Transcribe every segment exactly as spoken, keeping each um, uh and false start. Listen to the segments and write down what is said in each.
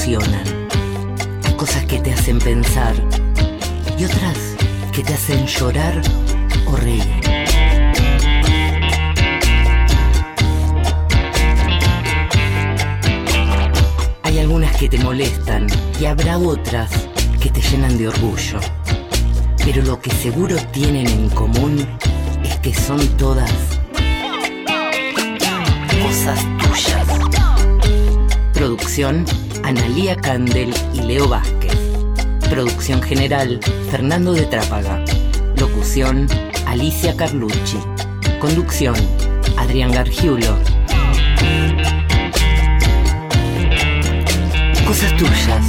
emocionan, cosas que te hacen pensar y otras que te hacen llorar o reír. Hay algunas que te molestan y habrá otras que te llenan de orgullo. Pero lo que seguro tienen en común es que son todas cosas tuyas. Producción, Analía Candel y Leo Vázquez. Producción general, Fernando de Trápaga. Locución, Alicia Carlucci. Conducción, Adrián Gargiulo. Cosas tuyas.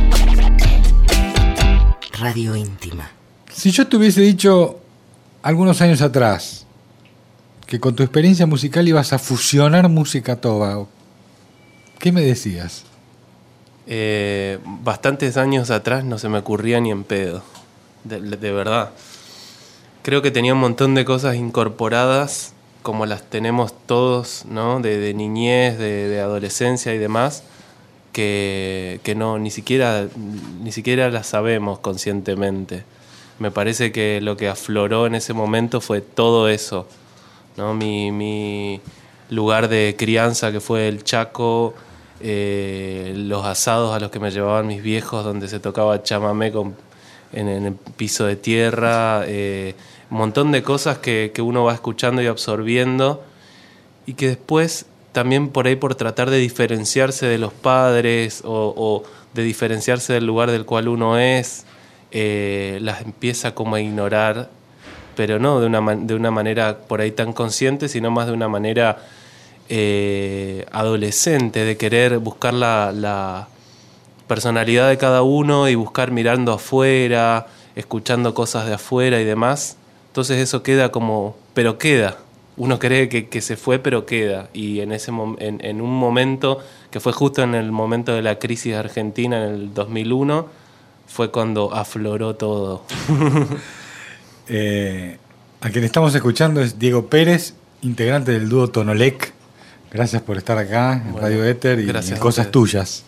Radio íntima. Si yo te hubiese dicho algunos años atrás que con tu experiencia musical ibas a fusionar música toba, ¿qué me decías? Eh, bastantes años atrás no se me ocurría ni en pedo, de, de verdad. Creo que tenía un montón de cosas incorporadas, como las tenemos todos, ¿no? De, de niñez, de, de adolescencia y demás, que, que no, ni siquiera, ni siquiera las sabemos conscientemente. Me parece que lo que afloró en ese momento fue todo eso, ¿no? Mi, mi lugar de crianza, que fue el Chaco, eh, los asados a los que me llevaban mis viejos, donde se tocaba chamamé con, en, en el piso de tierra, eh, un montón de cosas que, que uno va escuchando y absorbiendo, y que después también por ahí, por tratar de diferenciarse de los padres o, o de diferenciarse del lugar del cual uno es, eh, las empieza como a ignorar, pero no de una, de una manera por ahí tan consciente, sino más de una manera eh, adolescente, de querer buscar la, la personalidad de cada uno y buscar mirando afuera, escuchando cosas de afuera y demás. Entonces eso queda como, pero queda. Uno cree que, que se fue, pero queda. Y en, ese, en, en un momento, que fue justo en el momento de la crisis argentina, en el dos mil uno, fue cuando afloró todo. eh, a quien estamos escuchando es Diego Pérez, integrante del dúo Tonolec. Gracias por estar acá en bueno, Radio Éter y en Cosas Tuyas.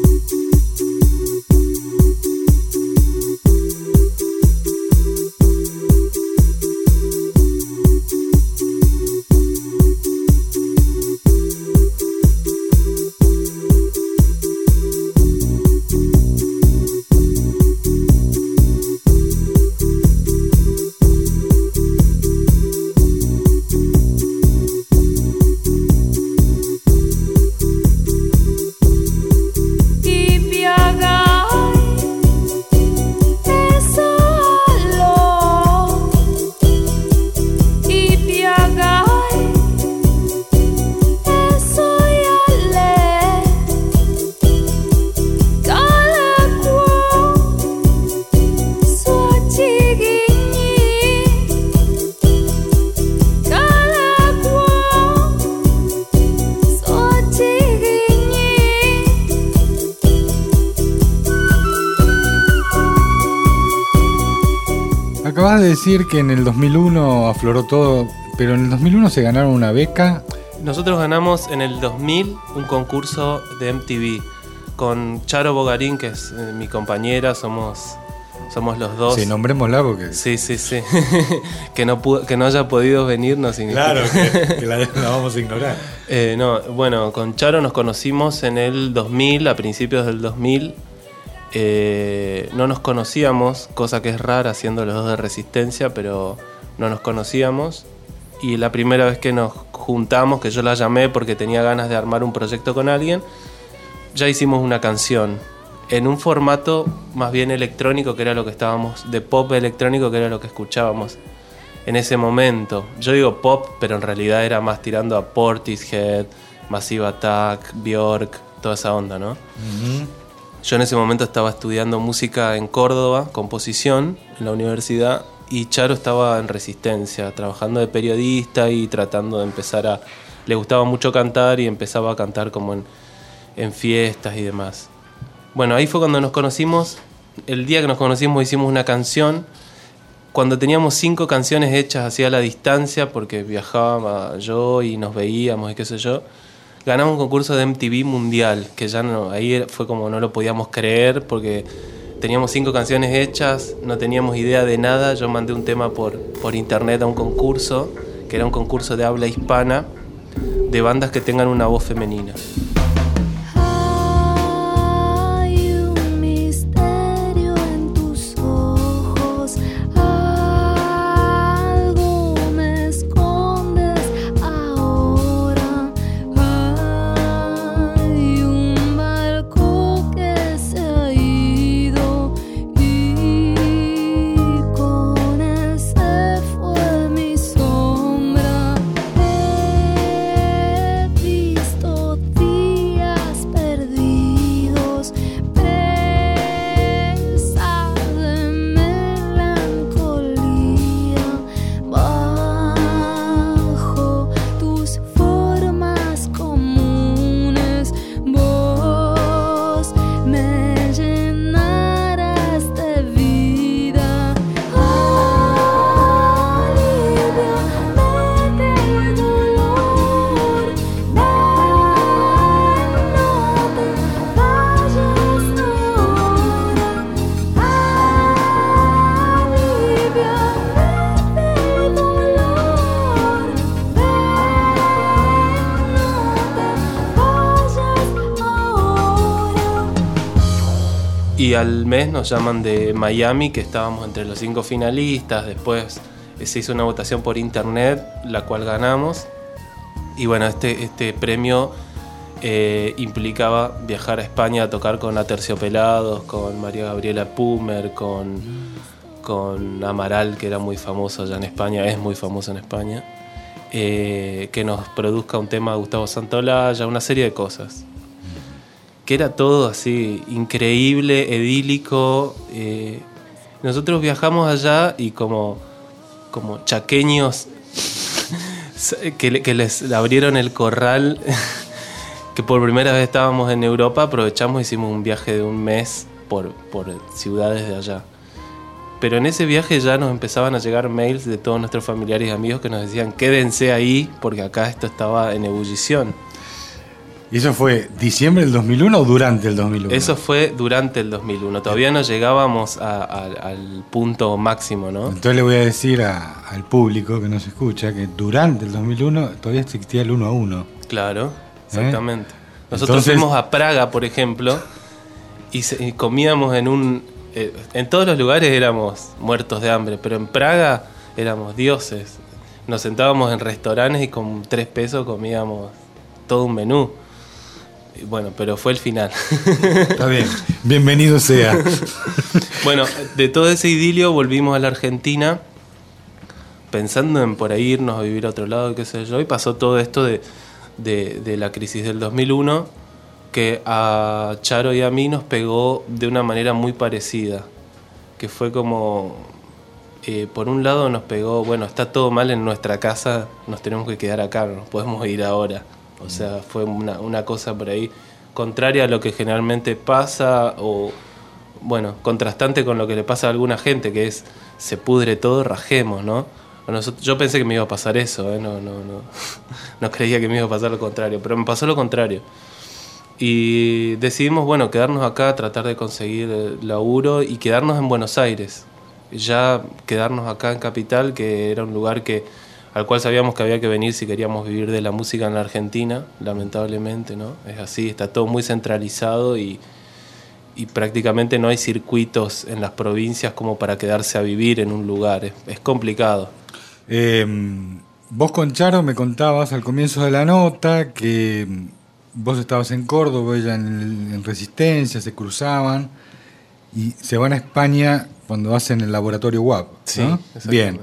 Acabas de decir que en el dos mil uno afloró todo, pero en el dos mil uno se ganaron una beca. Nosotros ganamos en el dos mil un concurso de M T V con Charo Bogarín, que es eh, mi compañera, somos, somos los dos. Sí, nombrémosla porque... Sí, sí, sí. que, no pudo, que no haya podido venir no significa... Claro, que, que la, la vamos a ignorar. eh, no, bueno, con Charo nos conocimos en el dos mil, a principios del dos mil. Eh, no nos conocíamos, cosa que es rara siendo los dos de Resistencia, pero no nos conocíamos. Y la primera vez que nos juntamos, que yo la llamé porque tenía ganas de armar un proyecto con alguien, ya hicimos una canción en un formato más bien electrónico, que era lo que estábamos, de pop electrónico, que era lo que escuchábamos en ese momento. Yo digo pop, pero en realidad era más tirando a Portishead, Massive Attack, Björk, toda esa onda, ¿no? Uh-huh. Yo en ese momento estaba estudiando música en Córdoba, composición, en la universidad, y Charo estaba en Resistencia, trabajando de periodista y tratando de empezar a... Le gustaba mucho cantar y empezaba a cantar como en, en fiestas y demás. Bueno, ahí fue cuando nos conocimos. El día que nos conocimos hicimos una canción. Cuando teníamos cinco canciones hechas así a la distancia, porque viajaba yo y nos veíamos y qué sé yo, ganamos un concurso de M T V mundial, que ya no, ahí fue como no lo podíamos creer porque teníamos cinco canciones hechas, no teníamos idea de nada. Yo mandé un tema por, por internet a un concurso, que era un concurso de habla hispana, de bandas que tengan una voz femenina. Y al mes nos llaman de Miami, que estábamos entre los cinco finalistas. Después se hizo una votación por internet, la cual ganamos. Y bueno, este, este premio eh, implicaba viajar a España a tocar con Aterciopelados, con María Gabriela Pumer, con, con Amaral, que era muy famoso allá en España, es muy famoso en España. Eh, que nos produzca un tema de Gustavo Santaolalla, una serie de cosas. Que era todo así, increíble, idílico. Eh, nosotros viajamos allá y como, como chaqueños que, que les abrieron el corral, que por primera vez estábamos en Europa, aprovechamos y hicimos un viaje de un mes por, por ciudades de allá. Pero en ese viaje ya nos empezaban a llegar mails de todos nuestros familiares y amigos que nos decían: quédense ahí porque acá esto estaba en ebullición. ¿Y eso fue diciembre del dos mil uno o durante el dos mil uno? Eso fue durante el dos mil uno. Todavía no llegábamos a, a, al punto máximo, ¿no? Entonces le voy a decir a, al público que nos escucha que durante el dos mil uno todavía existía el uno a uno. Claro, exactamente. ¿Eh? Nosotros Entonces... fuimos a Praga, por ejemplo, y, se, y comíamos en un... Eh, en todos los lugares éramos muertos de hambre, pero en Praga éramos dioses. Nos sentábamos en restaurantes y con tres pesos comíamos todo un menú. Bueno, pero fue el final. Está bien, bienvenido sea. Bueno, de todo ese idilio volvimos a la Argentina pensando en por ahí irnos a vivir a otro lado, qué sé yo, y pasó todo esto de, de, de la crisis del dos mil uno, que a Charo y a mí nos pegó de una manera muy parecida, que fue como, eh, por un lado nos pegó, bueno, está todo mal en nuestra casa, nos tenemos que quedar acá, no nos podemos ir ahora. O sea, fue una, una cosa por ahí contraria a lo que generalmente pasa, o bueno, contrastante con lo que le pasa a alguna gente, que es se pudre todo, rajemos, ¿no? Nosotros, yo pensé que me iba a pasar eso, ¿eh? no, no, no, no creía que me iba a pasar lo contrario, pero me pasó lo contrario. Y decidimos, bueno, quedarnos acá, tratar de conseguir laburo y quedarnos en Buenos Aires. Ya quedarnos acá en Capital, que era un lugar que al cual sabíamos que había que venir si queríamos vivir de la música en la Argentina, lamentablemente, ¿no? Es así, está todo muy centralizado y, y prácticamente no hay circuitos en las provincias como para quedarse a vivir en un lugar, es, es complicado. Eh, vos con Charo me contabas al comienzo de la nota que vos estabas en Córdoba, ella en, en Resistencia, se cruzaban y se van a España cuando hacen el laboratorio W A P, ¿no? Sí, exactamente. Bien.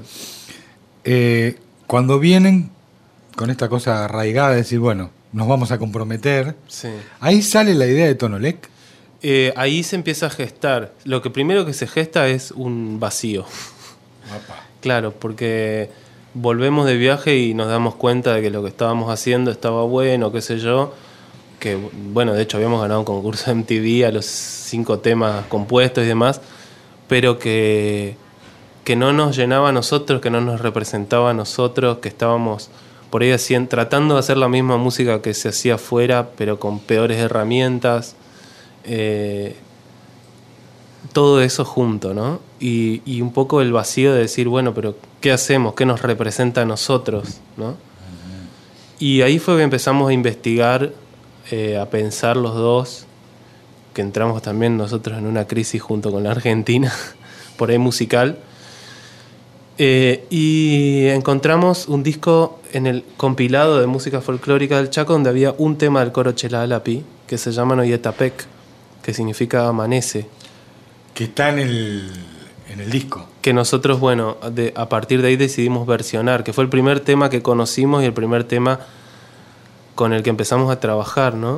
Eh, Cuando vienen con esta cosa arraigada de decir, bueno, nos vamos a comprometer, sí. Ahí sale la idea de Tonolec. Eh, ahí se empieza a gestar. Lo que primero que se gesta es un vacío. Opa. Claro, porque volvemos de viaje y nos damos cuenta de que lo que estábamos haciendo estaba bueno, qué sé yo. Que, bueno, de hecho habíamos ganado un concurso de M T V a los cinco temas compuestos y demás, pero que... que no nos llenaba a nosotros, que no nos representaba a nosotros, que estábamos por ahí hacían, tratando de hacer la misma música que se hacía afuera, pero con peores herramientas. Eh, todo eso junto, ¿no? Y, y un poco el vacío de decir, bueno, pero ¿qué hacemos? ¿Qué nos representa a nosotros? ¿No? Y ahí fue que empezamos a investigar, eh, a pensar los dos, que entramos también nosotros en una crisis junto con la Argentina, por ahí musical. Eh, y encontramos un disco en el compilado de música folclórica del Chaco donde había un tema del coro Chelalapi que se llama Noyetapec, que significa amanece. Que está en el, en el disco. Que nosotros, bueno, de, a partir de ahí decidimos versionar, que fue el primer tema que conocimos y el primer tema con el que empezamos a trabajar, ¿no?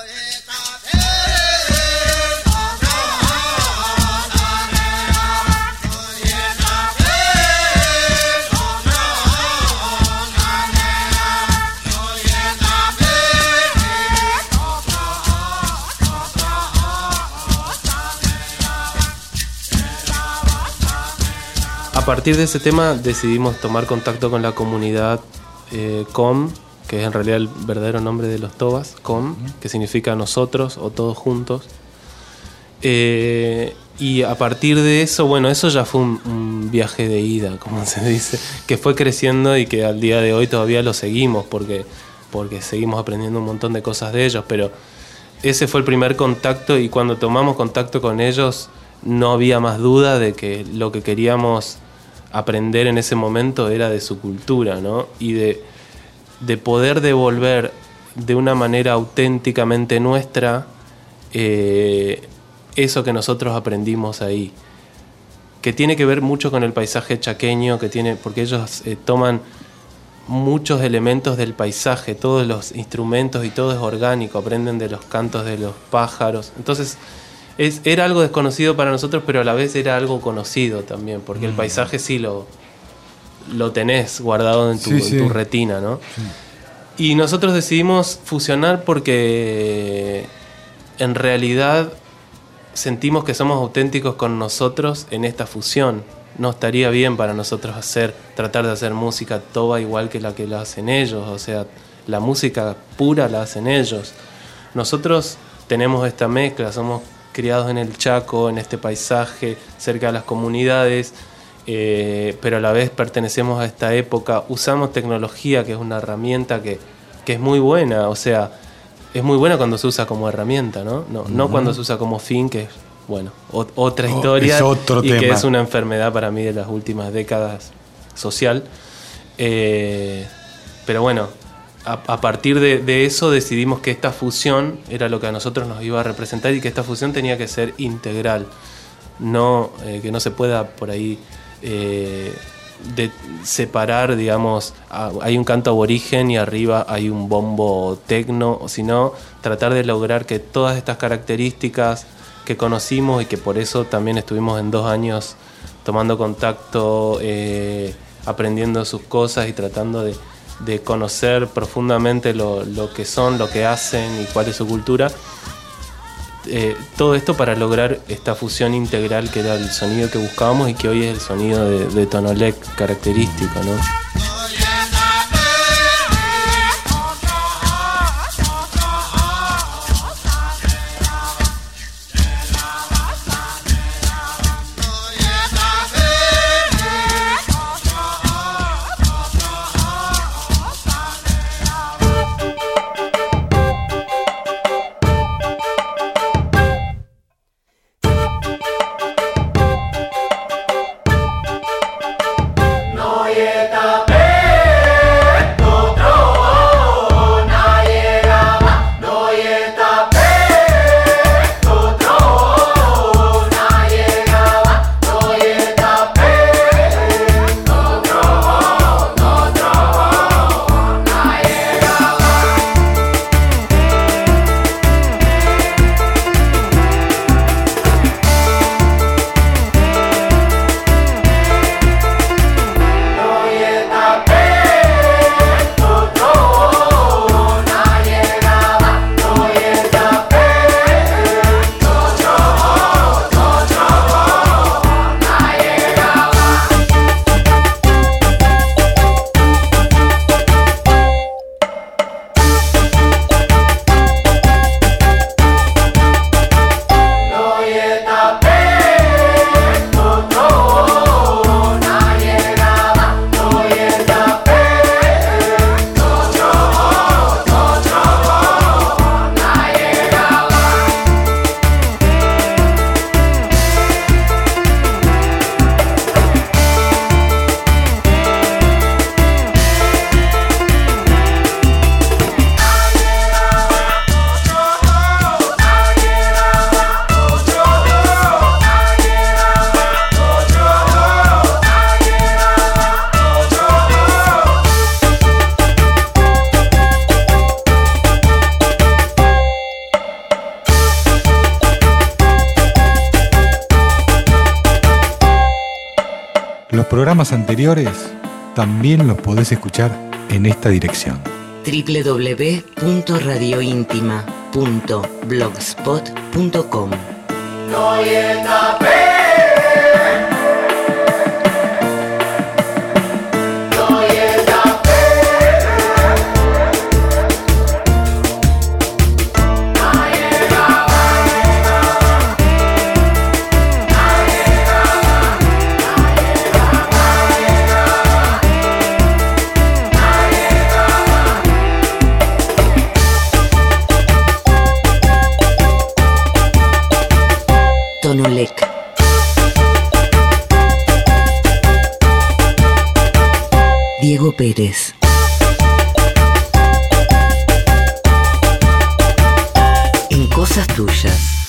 A partir de ese tema decidimos tomar contacto con la comunidad eh, C O M, que es en realidad el verdadero nombre de los Tobas, C O M, que significa nosotros o todos juntos. Eh, y a partir de eso, bueno, eso ya fue un, un viaje de ida, como se dice, que fue creciendo y que al día de hoy todavía lo seguimos porque, porque seguimos aprendiendo un montón de cosas de ellos, pero ese fue el primer contacto y cuando tomamos contacto con ellos no había más duda de que lo que queríamos aprender en ese momento era de su cultura, ¿no? Y de, de poder devolver de una manera auténticamente nuestra eh, eso que nosotros aprendimos ahí, que tiene que ver mucho con el paisaje chaqueño, que tiene, porque ellos eh, toman muchos elementos del paisaje, todos los instrumentos y todo es orgánico, aprenden de los cantos de los pájaros, entonces Es, era algo desconocido para nosotros, pero a la vez era algo conocido también, porque mm. el paisaje sí lo, lo tenés guardado en tu, sí, sí. en tu retina, ¿no? Sí. Y nosotros decidimos fusionar porque en realidad sentimos que somos auténticos con nosotros en esta fusión. No estaría bien para nosotros hacer, tratar de hacer música toba igual que la que la hacen ellos, o sea, la música pura la hacen ellos. Nosotros tenemos esta mezcla, somos criados en el Chaco, en este paisaje, cerca de las comunidades, eh, pero a la vez pertenecemos a esta época, usamos tecnología, que es una herramienta que, que es muy buena, o sea, es muy buena cuando se usa como herramienta, ¿no? No, uh-huh. no cuando se usa como fin, que es, bueno, o, otra historia, oh, es otro y tema. Que es una enfermedad para mí de las últimas décadas social. Eh, pero bueno, A, a partir de, de eso decidimos que esta fusión era lo que a nosotros nos iba a representar y que esta fusión tenía que ser integral, no eh, que no se pueda por ahí eh, de separar, digamos, a, hay un canto aborigen y arriba hay un bombo tecno, sino tratar de lograr que todas estas características que conocimos y que por eso también estuvimos en dos años tomando contacto, eh, aprendiendo sus cosas y tratando de de conocer profundamente lo, lo que son, lo que hacen y cuál es su cultura. Eh, todo esto para lograr esta fusión integral que era el sonido que buscábamos y que hoy es el sonido de, de Tonolec característico, ¿no? Noyetapec. Los programas anteriores también los podés escuchar en esta dirección: doble u doble u doble u punto radio íntima punto blogspot punto com. Tonolec. Diego Pérez. En Cosas Tuyas.